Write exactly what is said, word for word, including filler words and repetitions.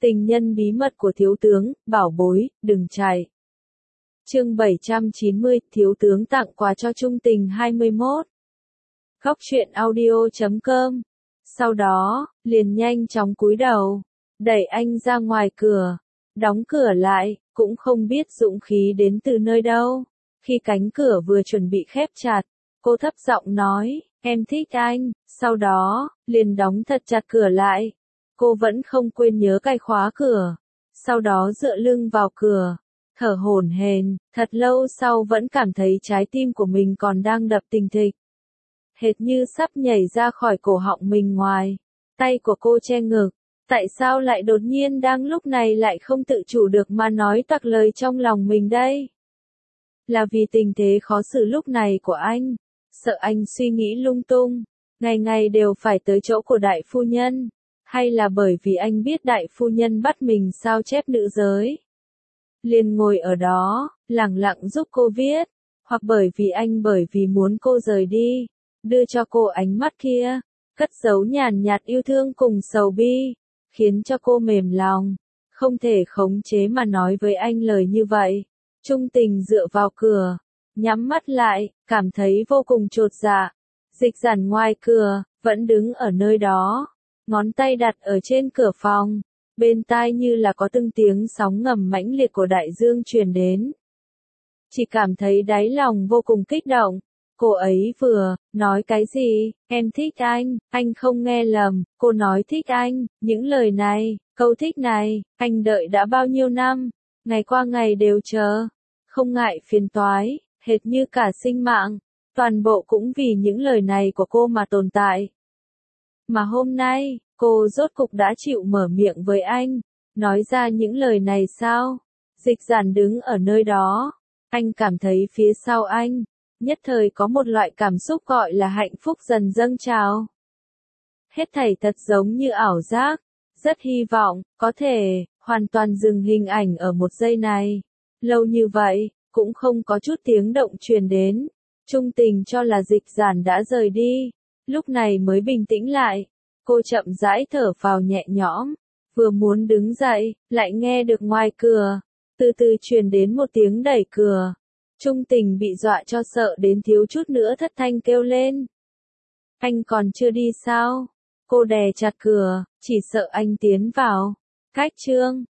Tình nhân bí mật của thiếu tướng, bảo bối, đừng chạy. Chương bảy trăm chín mươi, thiếu tướng tặng quà cho Trung Tình hai mươi mốt. Góc truyện audio chấm com. Sau đó, liền nhanh chóng cúi đầu, đẩy anh ra ngoài cửa, đóng cửa lại, cũng không biết dũng khí đến từ nơi đâu. Khi cánh cửa vừa chuẩn bị khép chặt, cô thấp giọng nói, em thích anh, sau đó, liền đóng thật chặt cửa lại. Cô vẫn không quên nhớ cài khóa cửa, sau đó dựa lưng vào cửa, thở hổn hển, thật lâu sau vẫn cảm thấy trái tim của mình còn đang đập thình thịch. Hệt như sắp nhảy ra khỏi cổ họng mình ngoài. Tay của cô che ngực, tại sao lại đột nhiên đang lúc này lại không tự chủ được mà nói toạc lời trong lòng mình đây? Là vì tình thế khó xử lúc này của anh, sợ anh suy nghĩ lung tung, ngày ngày đều phải tới chỗ của đại phu nhân, hay là bởi vì anh biết đại phu nhân bắt mình sao chép nữ giới? Liền ngồi ở đó, lẳng lặng giúp cô viết, hoặc bởi vì anh bởi vì muốn cô rời đi, đưa cho cô ánh mắt kia, cất giấu nhàn nhạt yêu thương cùng sầu bi, khiến cho cô mềm lòng, không thể khống chế mà nói với anh lời như vậy. Trung Tình dựa vào cửa, nhắm mắt lại, cảm thấy vô cùng chột dạ. Dịch Giản ngoài cửa, vẫn đứng ở nơi đó, ngón tay đặt ở trên cửa phòng, bên tai như là có từng tiếng sóng ngầm mãnh liệt của đại dương truyền đến. Chỉ cảm thấy đáy lòng vô cùng kích động. Cô ấy vừa nói cái gì, em thích anh, anh không nghe lầm, cô nói thích anh, những lời này, câu thích này, anh đợi đã bao nhiêu năm, ngày qua ngày đều chờ, không ngại phiền toái, hệt như cả sinh mạng, toàn bộ cũng vì những lời này của cô mà tồn tại. Mà hôm nay, cô rốt cục đã chịu mở miệng với anh, nói ra những lời này sao? Dịch Giản đứng ở nơi đó, anh cảm thấy phía sau anh, nhất thời có một loại cảm xúc gọi là hạnh phúc dần dâng trào. Hết thảy thật giống như ảo giác, rất hy vọng, có thể, hoàn toàn dừng hình ảnh ở một giây này. Lâu như vậy, cũng không có chút tiếng động truyền đến. Trung Tình cho là Dịch Giản đã rời đi, lúc này mới bình tĩnh lại. Cô chậm rãi thở phào nhẹ nhõm, vừa muốn đứng dậy, lại nghe được ngoài cửa, từ từ truyền đến một tiếng đẩy cửa. Trung Tình bị dọa cho sợ đến thiếu chút nữa thất thanh kêu lên. Anh còn chưa đi sao? Cô đè chặt cửa, chỉ sợ anh tiến vào. Cách chương